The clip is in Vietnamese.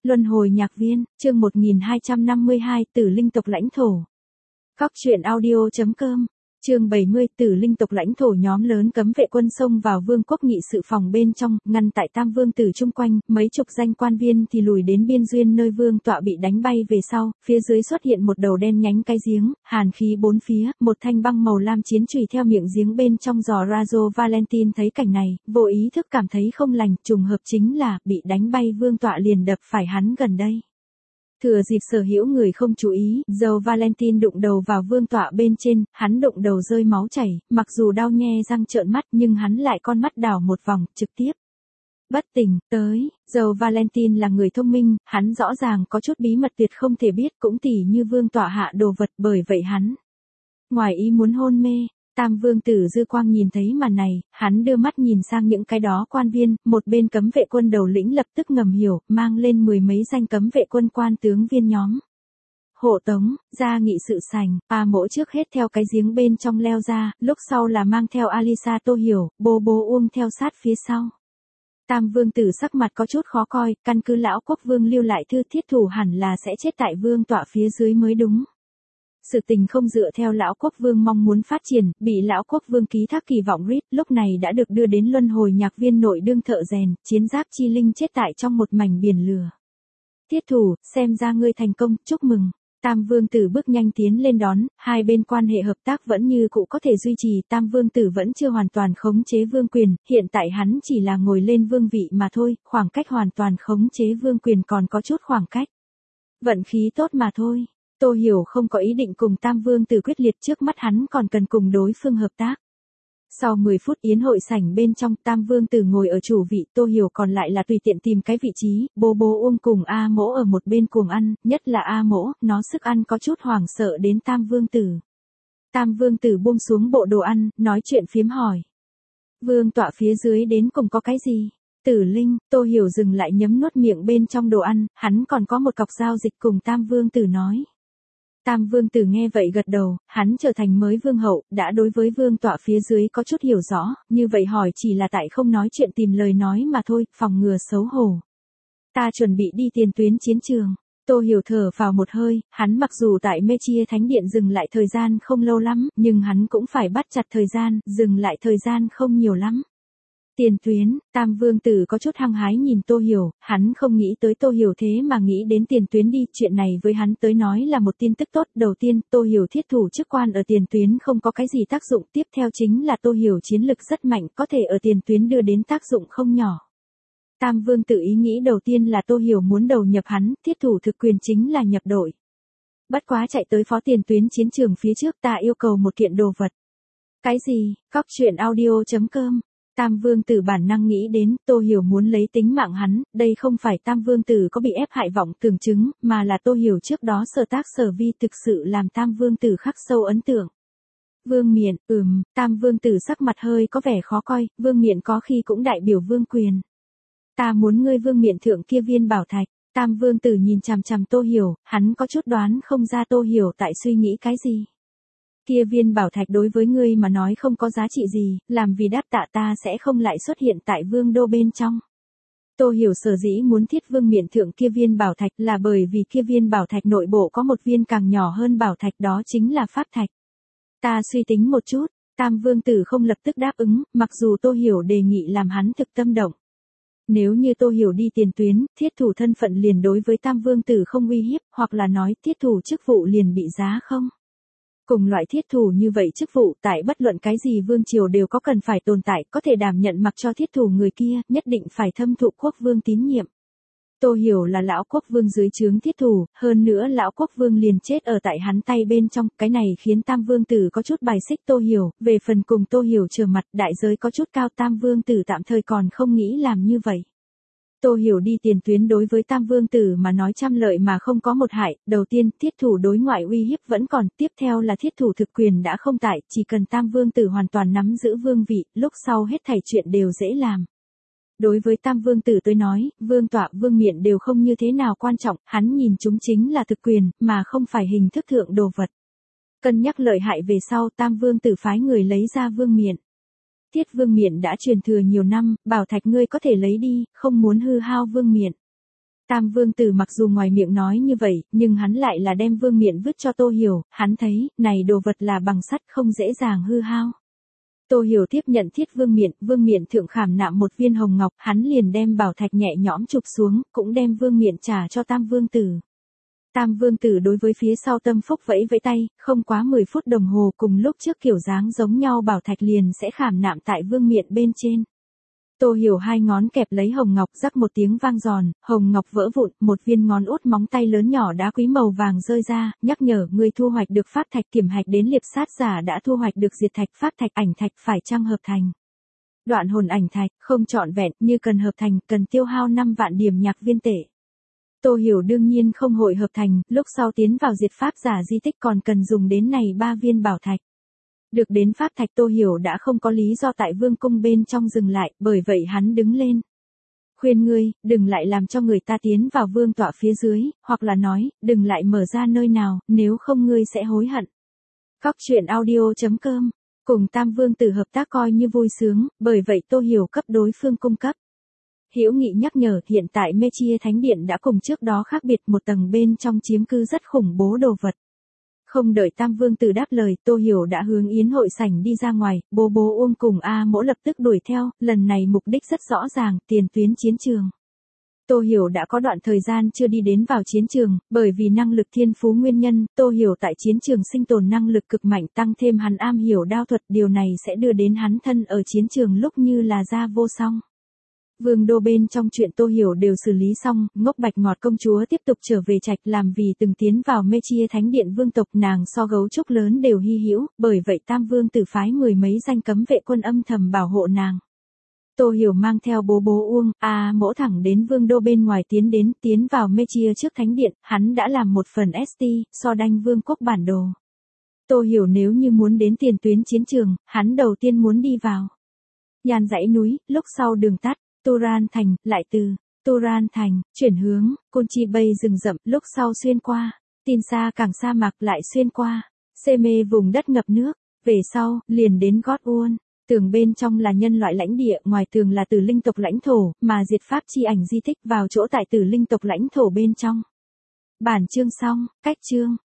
Luân hồi nhạc viên, chương 1252, Tử Linh tộc lãnh thổ. Góc truyện audio.com, chương 70, Tử Linh tộc lãnh thổ. Nhóm lớn cấm vệ quân xông vào vương quốc nghị sự phòng bên trong, ngăn tại Tam Vương Tử chung quanh, mấy chục danh quan viên thì lùi đến biên duyên nơi vương tọa bị đánh bay về sau, phía dưới xuất hiện một đầu đen nhánh cái giếng, hàn khí bốn phía, một thanh băng màu lam chiến chùy theo miệng giếng bên trong giò Razo. Valentine thấy cảnh này, vô ý thức cảm thấy không lành, trùng hợp chính là, bị đánh bay vương tọa liền đập phải hắn gần đây. Thừa dịp sở hữu người không chú ý, dâu Valentine đụng đầu vào vương tọa bên trên, hắn đụng đầu rơi máu chảy, mặc dù đau nhe răng trợn mắt nhưng hắn lại con mắt đảo một vòng, trực tiếp. Bất tỉnh, tới, dâu Valentine là người thông minh, hắn rõ ràng có chút bí mật tuyệt không thể biết, cũng tỉ như vương tọa hạ đồ vật, bởi vậy hắn ngoài ý muốn hôn mê. Tam Vương Tử dư quang nhìn thấy màn này, hắn đưa mắt nhìn sang những cái đó quan viên, một bên cấm vệ quân đầu lĩnh lập tức ngầm hiểu, mang lên mười mấy danh cấm vệ quân quan tướng viên nhóm. Hộ tống, ra nghị sự sảnh, A Mỗ trước hết theo cái giếng bên trong leo ra, lúc sau là mang theo Alisa Tô Hiểu, bố Uông theo sát phía sau. Tam Vương Tử sắc mặt có chút khó coi, căn cứ lão quốc vương lưu lại thư thiết thủ hẳn là sẽ chết tại vương tọa phía dưới mới đúng. Sự tình không dựa theo lão quốc vương mong muốn phát triển, bị lão quốc vương ký thác kỳ vọng Reed, lúc này đã được đưa đến luân hồi nhạc viên nội đương thợ rèn, chiến giáp chi linh chết tại trong một mảnh biển lửa. Tiết thủ, xem ra ngươi thành công, chúc mừng. Tam Vương Tử bước nhanh tiến lên đón, hai bên quan hệ hợp tác vẫn như cũ có thể duy trì. Tam Vương Tử vẫn chưa hoàn toàn khống chế vương quyền, hiện tại hắn chỉ là ngồi lên vương vị mà thôi, khoảng cách hoàn toàn khống chế vương quyền còn có chút khoảng cách. Vận khí tốt mà thôi. Tô Hiểu không có ý định cùng Tam Vương Tử quyết liệt, trước mắt hắn còn cần cùng đối phương hợp tác. Sau 10 phút yến hội sảnh bên trong, Tam Vương Tử ngồi ở chủ vị, Tô Hiểu còn lại là tùy tiện tìm cái vị trí, bố Uông cùng A Mỗ ở một bên cuồng ăn, nhất là A Mỗ, nó sức ăn có chút hoảng sợ đến Tam Vương Tử. Tam Vương Tử buông xuống bộ đồ ăn, nói chuyện phiếm hỏi. Vương tọa phía dưới đến cùng có cái gì? Tử Linh, Tô Hiểu dừng lại nhấm nuốt miệng bên trong đồ ăn, hắn còn có một cọc giao dịch cùng Tam Vương Tử nói. Tam Vương Tử nghe vậy gật đầu, hắn trở thành mới vương hậu, đã đối với vương tọa phía dưới có chút hiểu rõ, như vậy hỏi chỉ là tại không nói chuyện tìm lời nói mà thôi, phòng ngừa xấu hổ. Ta chuẩn bị đi tiền tuyến chiến trường. Tô Hiểu thở vào một hơi, hắn mặc dù tại Mê Chia Thánh Điện dừng lại thời gian không lâu lắm, nhưng hắn cũng phải bắt chặt thời gian, dừng lại thời gian không nhiều lắm. Tiền tuyến, Tam Vương Tử có chút hăng hái nhìn Tô Hiểu, hắn không nghĩ tới Tô Hiểu thế mà nghĩ đến tiền tuyến đi, chuyện này với hắn tới nói là một tin tức tốt. Đầu tiên, Tô Hiểu thiết thủ chức quan ở tiền tuyến không có cái gì tác dụng, tiếp theo chính là Tô Hiểu chiến lực rất mạnh, có thể ở tiền tuyến đưa đến tác dụng không nhỏ. Tam Vương Tử ý nghĩ đầu tiên là Tô Hiểu muốn đầu nhập hắn, thiết thủ thực quyền chính là nhập đội. Bất quá chạy tới phó tiền tuyến chiến trường phía trước, ta yêu cầu một kiện đồ vật. Cái gì? Góc truyện audio.com. Tam Vương Tử bản năng nghĩ đến, Tô Hiểu muốn lấy tính mạng hắn, đây không phải Tam Vương Tử có bị ép hại vọng tưởng chứng, mà là Tô Hiểu trước đó sở tác sở vi thực sự làm Tam Vương Tử khắc sâu ấn tượng. Vương miện, Tam Vương Tử sắc mặt hơi có vẻ khó coi, vương miện có khi cũng đại biểu vương quyền. Ta muốn ngươi vương miện thượng kia viên bảo thạch. Tam Vương Tử nhìn chằm chằm Tô Hiểu, hắn có chút đoán không ra Tô Hiểu tại suy nghĩ cái gì. Kia viên bảo thạch đối với ngươi mà nói không có giá trị gì, làm vì đáp tạ ta sẽ không lại xuất hiện tại vương đô bên trong. Tô Hiểu sở dĩ muốn thiết vương miện thượng kia viên bảo thạch là bởi vì kia viên bảo thạch nội bộ có một viên càng nhỏ hơn bảo thạch, đó chính là pháp thạch. Ta suy tính một chút, Tam Vương Tử không lập tức đáp ứng, mặc dù Tô Hiểu đề nghị làm hắn thực tâm động. Nếu như Tô Hiểu đi tiền tuyến, thiết thủ thân phận liền đối với Tam Vương Tử không uy hiếp, hoặc là nói thiết thủ chức vụ liền bị giá không. Cùng loại thiết thủ như vậy chức vụ tại bất luận cái gì vương triều đều có cần phải tồn tại, có thể đảm nhận mặc cho thiết thủ người kia, nhất định phải thâm thụ quốc vương tín nhiệm. Tô Hiểu là lão quốc vương dưới trướng thiết thủ, hơn nữa lão quốc vương liền chết ở tại hắn tay bên trong, cái này khiến Tam Vương Tử có chút bài xích Tô Hiểu, về phần cùng Tô Hiểu trở mặt, đại giới có chút cao, Tam Vương Tử tạm thời còn không nghĩ làm như vậy. Tô Hiểu đi tiền tuyến đối với Tam Vương Tử mà nói trăm lợi mà không có một hại, đầu tiên, thiết thủ đối ngoại uy hiếp vẫn còn, tiếp theo là thiết thủ thực quyền đã không tại, chỉ cần Tam Vương Tử hoàn toàn nắm giữ vương vị, lúc sau hết thảy chuyện đều dễ làm. Đối với Tam Vương Tử tôi nói, vương tọa vương miện đều không như thế nào quan trọng, hắn nhìn chúng chính là thực quyền, mà không phải hình thức thượng đồ vật. Cân nhắc lợi hại về sau, Tam Vương Tử phái người lấy ra vương miện. Thiết vương miện đã truyền thừa nhiều năm, bảo thạch ngươi có thể lấy đi, không muốn hư hao vương miện. Tam Vương Tử mặc dù ngoài miệng nói như vậy, nhưng hắn lại là đem vương miện vứt cho Tô Hiểu, hắn thấy, này đồ vật là bằng sắt không dễ dàng hư hao. Tô Hiểu tiếp nhận thiết vương miện thượng khảm nạm một viên hồng ngọc, hắn liền đem bảo thạch nhẹ nhõm chụp xuống, cũng đem vương miện trả cho Tam Vương Tử. Tam Vương Tử đối với phía sau Tâm Phúc vẫy vẫy tay, không quá 10 phút đồng hồ cùng lúc trước kiểu dáng giống nhau bảo thạch liền sẽ khảm nạm tại vương miện bên trên. Tô Hiểu hai ngón kẹp lấy hồng ngọc, rắc một tiếng vang giòn, hồng ngọc vỡ vụn, một viên ngón út móng tay lớn nhỏ đá quý màu vàng rơi ra, nhắc nhở người thu hoạch được pháp thạch kiểm hạch đến liệp sát giả đã thu hoạch được diệt thạch pháp thạch ảnh thạch phải chăng hợp thành. Đoạn hồn ảnh thạch, không trọn vẹn, như cần hợp thành, cần tiêu hao 5 vạn điểm nhạc viên tệ. Tô Hiểu đương nhiên không hội hợp thành, lúc sau tiến vào diệt pháp giả di tích còn cần dùng đến này 3 viên bảo thạch. Được đến pháp thạch Tô Hiểu đã không có lý do tại vương cung bên trong dừng lại, bởi vậy hắn đứng lên. Khuyên ngươi, đừng lại làm cho người ta tiến vào vương tọa phía dưới, hoặc là nói, đừng lại mở ra nơi nào, nếu không ngươi sẽ hối hận. Cóc truyện audio.com, cùng Tam Vương Tử hợp tác coi như vui sướng, bởi vậy Tô Hiểu cấp đối phương cung cấp. Hữu Nghị nhắc nhở, hiện tại Mê Chia Thánh Điện đã cùng trước đó khác biệt, một tầng bên trong chiếm cư rất khủng bố đồ vật. Không đợi Tam Vương Tử đáp lời, Tô Hiểu đã hướng yến hội sảnh đi ra ngoài, bố Uông cùng A Mỗ lập tức đuổi theo, lần này mục đích rất rõ ràng, tiền tuyến chiến trường. Tô Hiểu đã có đoạn thời gian chưa đi đến vào chiến trường, bởi vì năng lực thiên phú nguyên nhân, Tô Hiểu tại chiến trường sinh tồn năng lực cực mạnh, tăng thêm hắn am hiểu đao thuật, điều này sẽ đưa đến hắn thân ở chiến trường lúc như là ra vô song. Vương đô bên trong chuyện Tô Hiểu đều xử lý xong, Ngốc Bạch Ngọt công chúa tiếp tục trở về trạch, làm vì từng tiến vào Mê Chia Thánh Điện vương tộc, nàng so gấu trúc lớn đều hy hữu, bởi vậy Tam Vương Tử phái 10 mấy danh cấm vệ quân âm thầm bảo hộ nàng. Tô Hiểu mang theo bố Uông, A Mỗ thẳng đến vương đô bên ngoài tiến vào Mê Chia trước Thánh Điện, hắn đã làm một phần ST, so đanh vương quốc bản đồ. Tô Hiểu nếu như muốn đến tiền tuyến chiến trường, hắn đầu tiên muốn đi vào Nhan dãy núi, lúc sau đường tắt. Turan Thành, lại từ Turan Thành, chuyển hướng, Côn Chi Bay rừng rậm, lúc sau xuyên qua, Tin Sa càng sa mạc lại xuyên qua, Xê Mê vùng đất ngập nước, về sau, liền đến Gót Uôn, tường bên trong là nhân loại lãnh địa, ngoài tường là Tử Linh tộc lãnh thổ, mà diệt pháp chi ảnh di tích vào chỗ tại Tử Linh tộc lãnh thổ bên trong. Bản chương xong, cách chương.